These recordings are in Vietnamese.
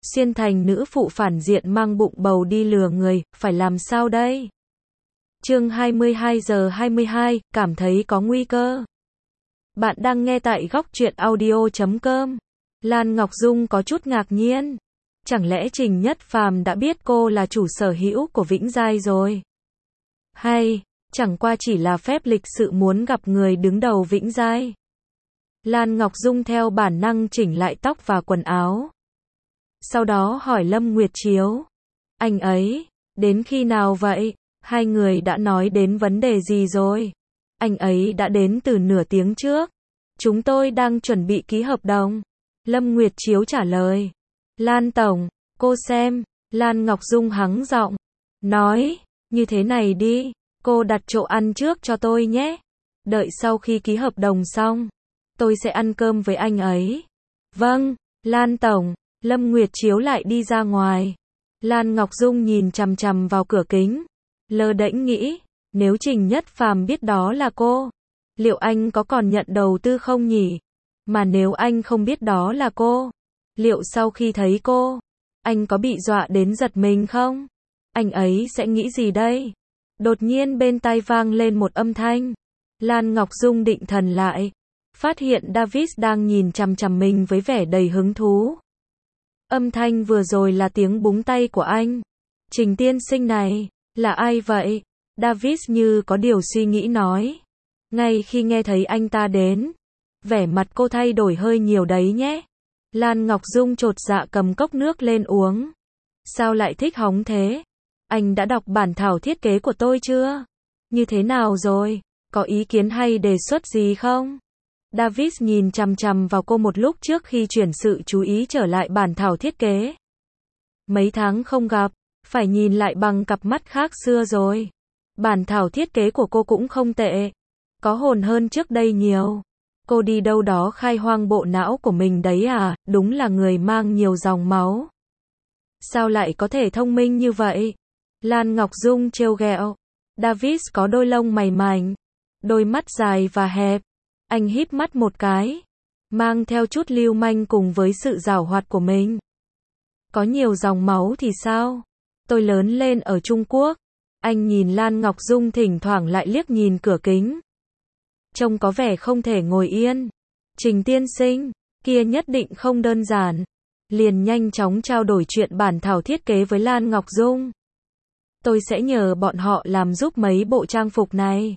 xuyên thành nữ phụ phản diện mang bụng bầu đi lừa người, phải làm sao đây? Chương 22:22, cảm thấy có nguy cơ. Bạn đang nghe tại góc truyện audio.com. Lan Ngọc Dung có chút ngạc nhiên. Chẳng lẽ Trình Nhất Phàm đã biết cô là chủ sở hữu của Vĩnh Giai rồi? Hay, chẳng qua chỉ là phép lịch sự muốn gặp người đứng đầu Vĩnh Giai? Lan Ngọc Dung theo bản năng chỉnh lại tóc và quần áo. Sau đó hỏi Lâm Nguyệt Chiếu. Anh ấy, đến khi nào vậy? Hai người đã nói đến vấn đề gì rồi? Anh ấy đã đến từ nửa tiếng trước. Chúng tôi đang chuẩn bị ký hợp đồng. Lâm Nguyệt Chiếu trả lời. Lan Tổng, cô xem. Lan Ngọc Dung hắng giọng. Nói, như thế này đi, cô đặt chỗ ăn trước cho tôi nhé. Đợi sau khi ký hợp đồng xong, tôi sẽ ăn cơm với anh ấy. Vâng, Lan Tổng. Lâm Nguyệt Chiếu lại đi ra ngoài. Lan Ngọc Dung nhìn chằm chằm vào cửa kính. Lơ đễnh nghĩ, nếu Trình Nhất Phàm biết đó là cô, liệu anh có còn nhận đầu tư không nhỉ? Mà nếu anh không biết đó là cô, liệu sau khi thấy cô, anh có bị dọa đến giật mình không? Anh ấy sẽ nghĩ gì đây? Đột nhiên bên tai vang lên một âm thanh. Lan Ngọc Dung định thần lại, phát hiện David đang nhìn chằm chằm mình với vẻ đầy hứng thú. Âm thanh vừa rồi là tiếng búng tay của anh. Trình tiên sinh này, là ai vậy? David như có điều suy nghĩ nói. Ngay khi nghe thấy anh ta đến, vẻ mặt cô thay đổi hơi nhiều đấy nhé. Lan Ngọc Dung chột dạ cầm cốc nước lên uống. Sao lại thích hóng thế? Anh đã đọc bản thảo thiết kế của tôi chưa? Như thế nào rồi? Có ý kiến hay đề xuất gì không? David nhìn chằm chằm vào cô một lúc trước khi chuyển sự chú ý trở lại bản thảo thiết kế. Mấy tháng không gặp, phải nhìn lại bằng cặp mắt khác xưa rồi. Bản thảo thiết kế của cô cũng không tệ. Có hồn hơn trước đây nhiều. Cô đi đâu đó khai hoang bộ não của mình đấy à, đúng là người mang nhiều dòng máu. Sao lại có thể thông minh như vậy? Lan Ngọc Dung trêu ghẹo. David có đôi lông mày mảnh, đôi mắt dài và hẹp. Anh híp mắt một cái, mang theo chút lưu manh cùng với sự giảo hoạt của mình. Có nhiều dòng máu thì sao? Tôi lớn lên ở Trung Quốc. Anh nhìn Lan Ngọc Dung thỉnh thoảng lại liếc nhìn cửa kính. Trông có vẻ không thể ngồi yên. Trình tiên sinh, kia nhất định không đơn giản. Liền nhanh chóng trao đổi chuyện bản thảo thiết kế với Lan Ngọc Dung. Tôi sẽ nhờ bọn họ làm giúp mấy bộ trang phục này.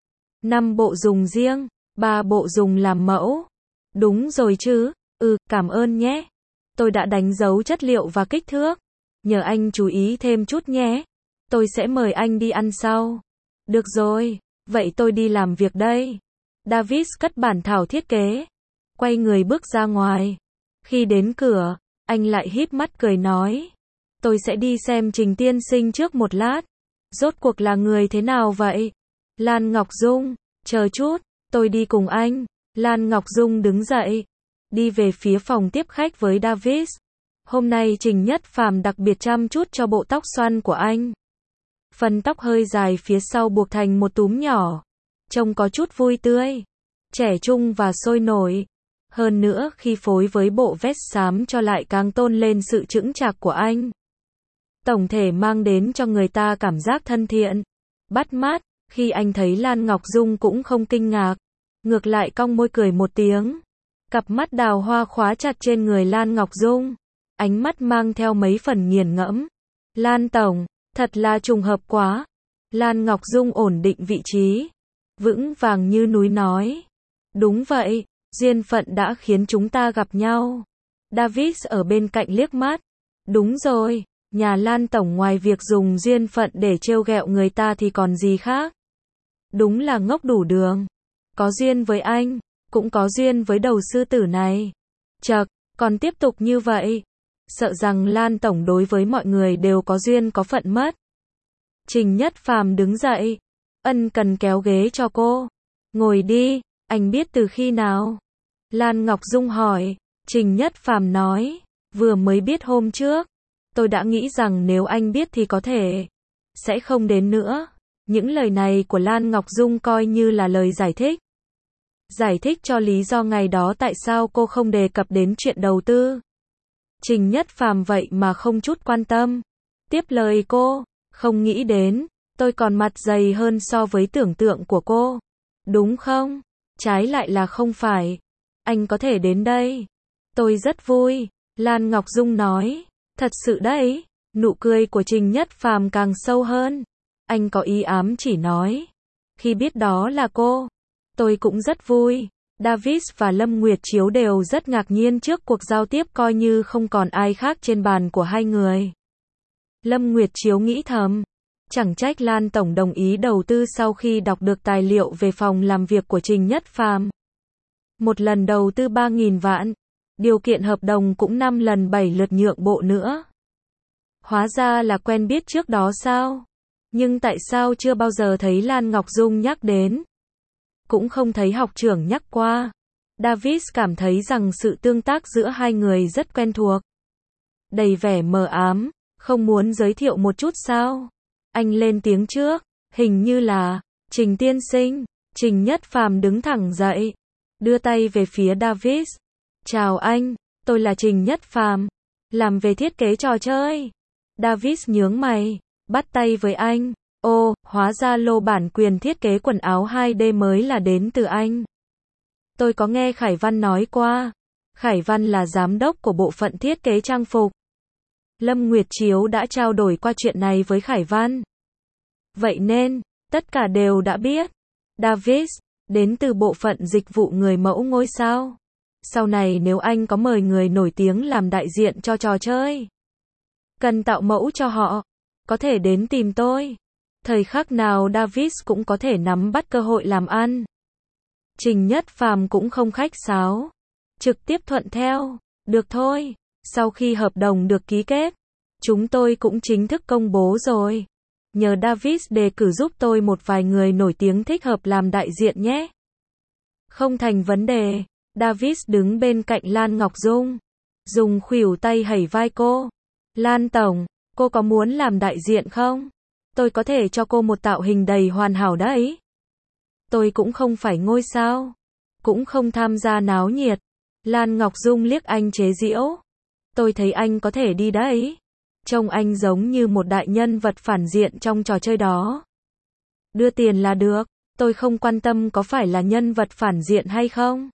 5 bộ dùng riêng, 3 bộ dùng làm mẫu. Đúng rồi chứ, cảm ơn nhé. Tôi đã đánh dấu chất liệu và kích thước. Nhờ anh chú ý thêm chút nhé. Tôi sẽ mời anh đi ăn sau. Được rồi, vậy tôi đi làm việc đây. David cất bản thảo thiết kế, quay người bước ra ngoài. Khi đến cửa, anh lại híp mắt cười nói. Tôi sẽ đi xem Trình tiên sinh trước một lát. Rốt cuộc là người thế nào vậy? Lan Ngọc Dung, chờ chút, tôi đi cùng anh. Lan Ngọc Dung đứng dậy, đi về phía phòng tiếp khách với David. Hôm nay Trình Nhất Phàm đặc biệt chăm chút cho bộ tóc xoăn của anh. Phần tóc hơi dài phía sau buộc thành một túm nhỏ, trông có chút vui tươi, trẻ trung và sôi nổi. Hơn nữa khi phối với bộ vest xám cho lại càng tôn lên sự chững chạc của anh. Tổng thể mang đến cho người ta cảm giác thân thiện, bắt mắt. Khi anh thấy Lan Ngọc Dung cũng không kinh ngạc, ngược lại cong môi cười một tiếng. Cặp mắt đào hoa khóa chặt trên người Lan Ngọc Dung, ánh mắt mang theo mấy phần nghiền ngẫm. Lan Tổng, thật là trùng hợp quá. Lan Ngọc Dung ổn định vị trí, vững vàng như núi nói. Đúng vậy, duyên phận đã khiến chúng ta gặp nhau. David ở bên cạnh liếc mắt. Đúng rồi, nhà Lan Tổng ngoài việc dùng duyên phận để trêu ghẹo người ta thì còn gì khác. Đúng là ngốc đủ đường. Có duyên với anh, cũng có duyên với đầu sư tử này. Chậc, còn tiếp tục như vậy, sợ rằng Lan Tổng đối với mọi người đều có duyên có phận mất. Trình Nhất Phàm đứng dậy, ân cần kéo ghế cho cô. Ngồi đi, anh biết từ khi nào? Lan Ngọc Dung hỏi. Trình Nhất Phàm nói, vừa mới biết hôm trước. Tôi đã nghĩ rằng nếu anh biết thì có thể sẽ không đến nữa. Những lời này của Lan Ngọc Dung coi như là lời giải thích. Giải thích cho lý do ngày đó tại sao cô không đề cập đến chuyện đầu tư. Trình Nhất Phàm vậy mà không chút quan tâm. Tiếp lời cô, không nghĩ đến, tôi còn mặt dày hơn so với tưởng tượng của cô. Đúng không? Trái lại là không phải. Anh có thể đến đây. Tôi rất vui. Lan Ngọc Dung nói. Thật sự đấy. Nụ cười của Trình Nhất Phàm càng sâu hơn. Anh có ý ám chỉ nói. Khi biết đó là cô, tôi cũng rất vui. Davis và Lâm Nguyệt Chiếu đều rất ngạc nhiên trước cuộc giao tiếp coi như không còn ai khác trên bàn của hai người. Lâm Nguyệt Chiếu nghĩ thầm. Chẳng trách Lan Tổng đồng ý đầu tư sau khi đọc được tài liệu về phòng làm việc của Trình Nhất Phàm. Một lần đầu tư 3.000 vạn. Điều kiện hợp đồng cũng 5 lần 7 lượt nhượng bộ nữa. Hóa ra là quen biết trước đó sao? Nhưng tại sao chưa bao giờ thấy Lan Ngọc Dung nhắc đến? Cũng không thấy học trưởng nhắc qua. Davis cảm thấy rằng sự tương tác giữa hai người rất quen thuộc. Đầy vẻ mờ ám, không muốn giới thiệu một chút sao? Anh lên tiếng trước, hình như là Trình tiên sinh. Trình Nhất Phàm đứng thẳng dậy, đưa tay về phía Davis. Chào anh, tôi là Trình Nhất Phàm, làm về thiết kế trò chơi. Davis nhướng mày, bắt tay với anh. Ô, hóa ra lô bản quyền thiết kế quần áo 2D mới là đến từ anh. Tôi có nghe Khải Văn nói qua. Khải Văn là giám đốc của bộ phận thiết kế trang phục. Lâm Nguyệt Chiếu đã trao đổi qua chuyện này với Khải Văn. Vậy nên, tất cả đều đã biết. Davis, đến từ bộ phận dịch vụ người mẫu ngôi sao. Sau này nếu anh có mời người nổi tiếng làm đại diện cho trò chơi, cần tạo mẫu cho họ, có thể đến tìm tôi. Thời khắc nào Davis cũng có thể nắm bắt cơ hội làm ăn. Trình Nhất Phàm cũng không khách sáo, trực tiếp thuận theo. Được thôi, sau khi hợp đồng được ký kết, chúng tôi cũng chính thức công bố rồi. Nhờ Davis đề cử giúp tôi một vài người nổi tiếng thích hợp làm đại diện nhé. Không thành vấn đề. Davis đứng bên cạnh Lan Ngọc Dung, dùng khuỷu tay hẩy vai cô. Lan Tổng, cô có muốn làm đại diện không? Tôi có thể cho cô một tạo hình đầy hoàn hảo đấy. Tôi cũng không phải ngôi sao, cũng không tham gia náo nhiệt. Lan Ngọc Dung liếc anh chế giễu. Tôi thấy anh có thể đi đấy. Trông anh giống như một đại nhân vật phản diện trong trò chơi đó. Đưa tiền là được, tôi không quan tâm có phải là nhân vật phản diện hay không.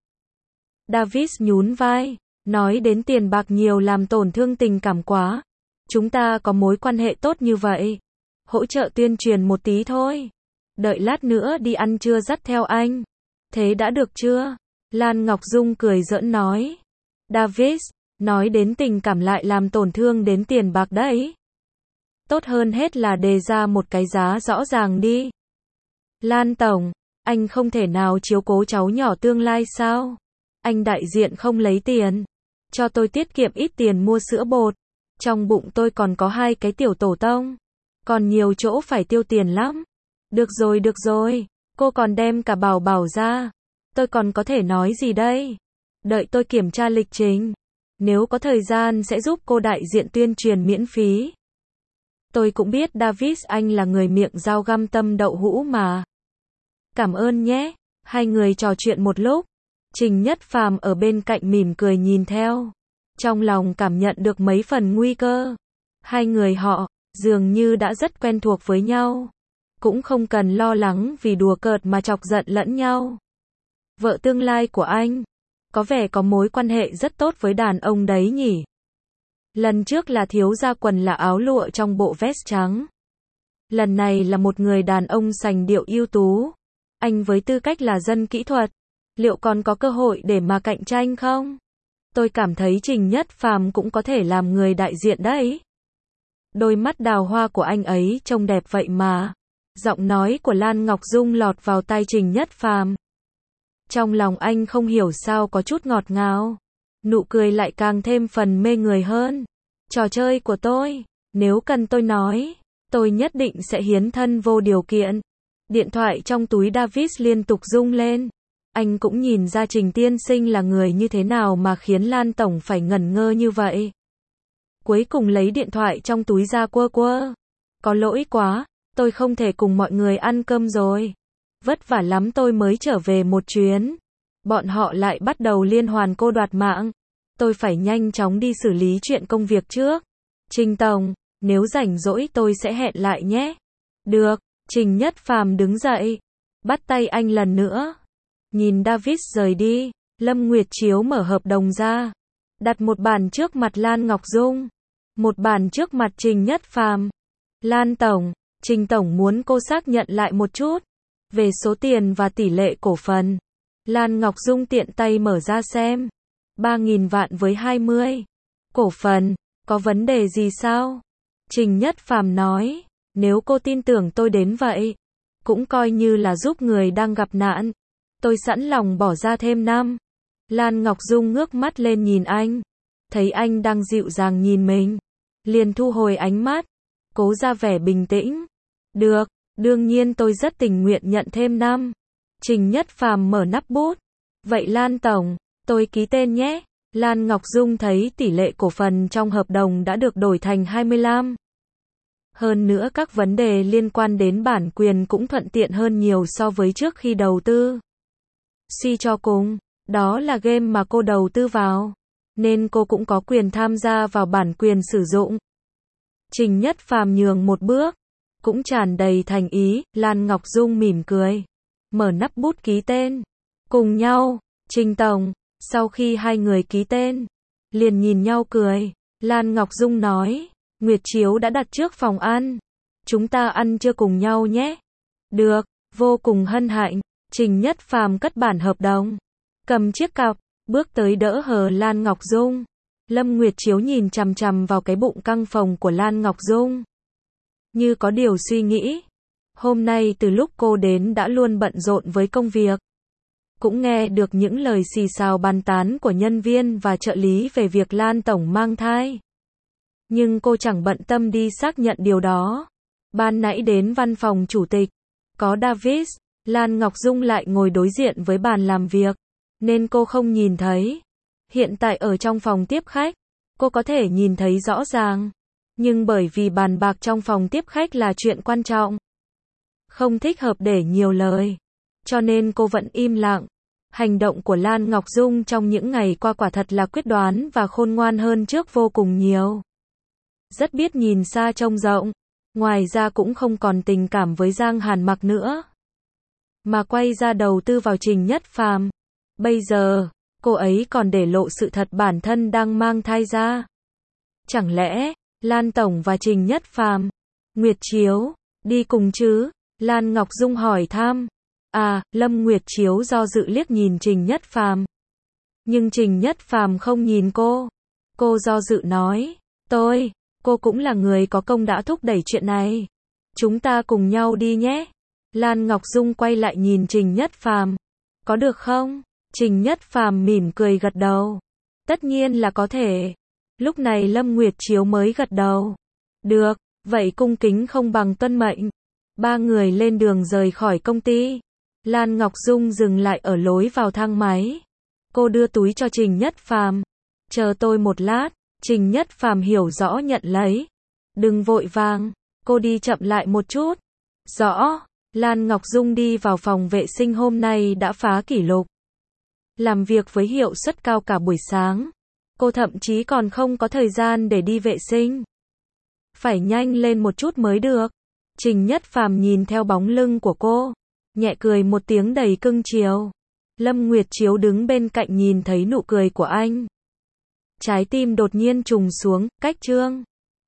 Davis nhún vai, nói đến tiền bạc nhiều làm tổn thương tình cảm quá. Chúng ta có mối quan hệ tốt như vậy. Hỗ trợ tuyên truyền một tí thôi. Đợi lát nữa đi ăn trưa dắt theo anh. Thế đã được chưa? Lan Ngọc Dung cười giỡn nói. Davis, nói đến tình cảm lại làm tổn thương đến tiền bạc đấy. Tốt hơn hết là đề ra một cái giá rõ ràng đi. Lan Tổng, anh không thể nào chiếu cố cháu nhỏ tương lai sao? Anh đại diện không lấy tiền. Cho tôi tiết kiệm ít tiền mua sữa bột. Trong bụng tôi còn có 2 cái tiểu tổ tông. Còn nhiều chỗ phải tiêu tiền lắm. Được rồi. Cô còn đem cả Bảo Bảo ra. Tôi còn có thể nói gì đây? Đợi tôi kiểm tra lịch trình. Nếu có thời gian sẽ giúp cô đại diện tuyên truyền miễn phí. Tôi cũng biết Davis anh là người miệng dao găm tâm đậu hũ mà. Cảm ơn nhé. Hai người trò chuyện một lúc. Trình Nhất Phàm ở bên cạnh mỉm cười nhìn theo. Trong lòng cảm nhận được mấy phần nguy cơ. Hai người họ, dường như đã rất quen thuộc với nhau. Cũng không cần lo lắng vì đùa cợt mà chọc giận lẫn nhau. Vợ tương lai của anh, có vẻ có mối quan hệ rất tốt với đàn ông đấy nhỉ. Lần trước là thiếu gia quần là áo lụa trong bộ vest trắng. Lần này là một người đàn ông sành điệu ưu tú. Anh với tư cách là dân kỹ thuật, liệu còn có cơ hội để mà cạnh tranh không? Tôi cảm thấy Trình Nhất Phàm cũng có thể làm người đại diện đấy. Đôi mắt đào hoa của anh ấy trông đẹp vậy mà. Giọng nói của Lan Ngọc Dung lọt vào tai Trình Nhất Phàm. Trong lòng anh không hiểu sao có chút ngọt ngào. Nụ cười lại càng thêm phần mê người hơn. Trò chơi của tôi, nếu cần tôi nói, tôi nhất định sẽ hiến thân vô điều kiện. Điện thoại trong túi Davis liên tục rung lên. Anh cũng nhìn ra Trình tiên sinh là người như thế nào mà khiến Lan Tổng phải ngẩn ngơ như vậy. Cuối cùng lấy điện thoại trong túi ra quơ. Có lỗi quá, tôi không thể cùng mọi người ăn cơm rồi. Vất vả lắm tôi mới trở về một chuyến. Bọn họ lại bắt đầu liên hoàn cô đoạt mạng. tôi phải nhanh chóng đi xử lý chuyện công việc trước. Trình tổng, nếu rảnh rỗi tôi sẽ hẹn lại nhé. Được, Trình Nhất Phàm đứng dậy, bắt tay anh lần nữa. Nhìn David rời đi, Lâm Nguyệt Chiếu mở hợp đồng ra, đặt một bản trước mặt Lan Ngọc Dung, một bản trước mặt Trình Nhất Phàm. Lan tổng, Trình tổng muốn cô xác nhận lại một chút về số tiền và tỷ lệ cổ phần. Lan Ngọc Dung tiện tay mở ra xem. 3.000 vạn với 20 cổ phần, có vấn đề gì sao? Trình Nhất Phàm nói, nếu cô tin tưởng tôi đến vậy, cũng coi như là giúp người đang gặp nạn. Tôi sẵn lòng bỏ ra thêm năm. Lan Ngọc Dung ngước mắt lên nhìn anh, thấy anh đang dịu dàng nhìn mình, liền thu hồi ánh mắt, cố ra vẻ bình tĩnh. Được, đương nhiên tôi rất tình nguyện nhận thêm năm. Trình Nhất Phàm mở nắp bút. Vậy Lan tổng, tôi ký tên nhé. Lan Ngọc Dung thấy tỷ lệ cổ phần trong hợp đồng đã được đổi thành 25. Hơn nữa các vấn đề liên quan đến bản quyền cũng thuận tiện hơn nhiều so với trước khi đầu tư. Suy cho cùng, đó là game mà cô đầu tư vào, nên cô cũng có quyền tham gia vào bản quyền sử dụng. Trình Nhất Phàm nhường một bước, cũng tràn đầy thành ý. Lan Ngọc Dung mỉm cười, mở nắp bút ký tên. Cùng nhau, Trình tổng. Sau khi hai người ký tên, liền nhìn nhau cười. Lan Ngọc Dung nói, Nguyệt Chiếu đã đặt trước phòng ăn, chúng ta ăn trưa cùng nhau nhé. Được, vô cùng hân hạnh. Trình Nhất Phàm cất bản hợp đồng, cầm chiếc cặp, bước tới đỡ hờ Lan Ngọc Dung. Lâm Nguyệt Chiếu nhìn chằm chằm vào cái bụng căng phồng của Lan Ngọc Dung, như có điều suy nghĩ. Hôm nay từ lúc cô đến đã luôn bận rộn với công việc, cũng nghe được những lời xì xào bàn tán của nhân viên và trợ lý về việc Lan tổng mang thai. Nhưng cô chẳng bận tâm đi xác nhận điều đó. Ban nãy đến văn phòng chủ tịch, có David, Lan Ngọc Dung lại ngồi đối diện với bàn làm việc, nên cô không nhìn thấy. Hiện tại ở trong phòng tiếp khách, cô có thể nhìn thấy rõ ràng. Nhưng bởi vì bàn bạc trong phòng tiếp khách là chuyện quan trọng, không thích hợp để nhiều lời, cho nên cô vẫn im lặng. Hành động của Lan Ngọc Dung trong những ngày qua quả thật là quyết đoán và khôn ngoan hơn trước vô cùng nhiều. Rất biết nhìn xa trông rộng. Ngoài ra cũng không còn tình cảm với Giang Hàn Mặc nữa, mà quay ra đầu tư vào Trình Nhất Phàm. Bây giờ, cô ấy còn để lộ sự thật bản thân đang mang thai ra. Chẳng lẽ, Lan tổng và Trình Nhất Phàm, Nguyệt Chiếu, đi cùng chứ? Lan Ngọc Dung hỏi thăm. À, Lâm Nguyệt Chiếu do dự liếc nhìn Trình Nhất Phàm. Nhưng Trình Nhất Phàm không nhìn cô. Cô do dự nói, cô cũng là người có công đã thúc đẩy chuyện này. Chúng ta cùng nhau đi nhé. Lan Ngọc Dung quay lại nhìn Trình Nhất Phàm. Có được không? Trình Nhất Phàm mỉm cười gật đầu. Tất nhiên là có thể. Lúc này Lâm Nguyệt Chiếu mới gật đầu. Được, vậy cung kính không bằng tuân mệnh. Ba người lên đường rời khỏi công ty. Lan Ngọc Dung dừng lại ở lối vào thang máy. Cô đưa túi cho Trình Nhất Phàm. Chờ tôi một lát. Trình Nhất Phàm hiểu rõ nhận lấy. Đừng vội vàng, cô đi chậm lại một chút. Rõ. Lan Ngọc Dung đi vào phòng vệ sinh hôm nay đã phá kỷ lục. Làm việc với hiệu suất cao cả buổi sáng. Cô thậm chí còn không có thời gian để đi vệ sinh. Phải nhanh lên một chút mới được. Trình Nhất Phàm nhìn theo bóng lưng của cô, nhẹ cười một tiếng đầy cưng chiều. Lâm Nguyệt Chiếu đứng bên cạnh nhìn thấy nụ cười của anh. Trái tim đột nhiên trùng xuống. Cách chương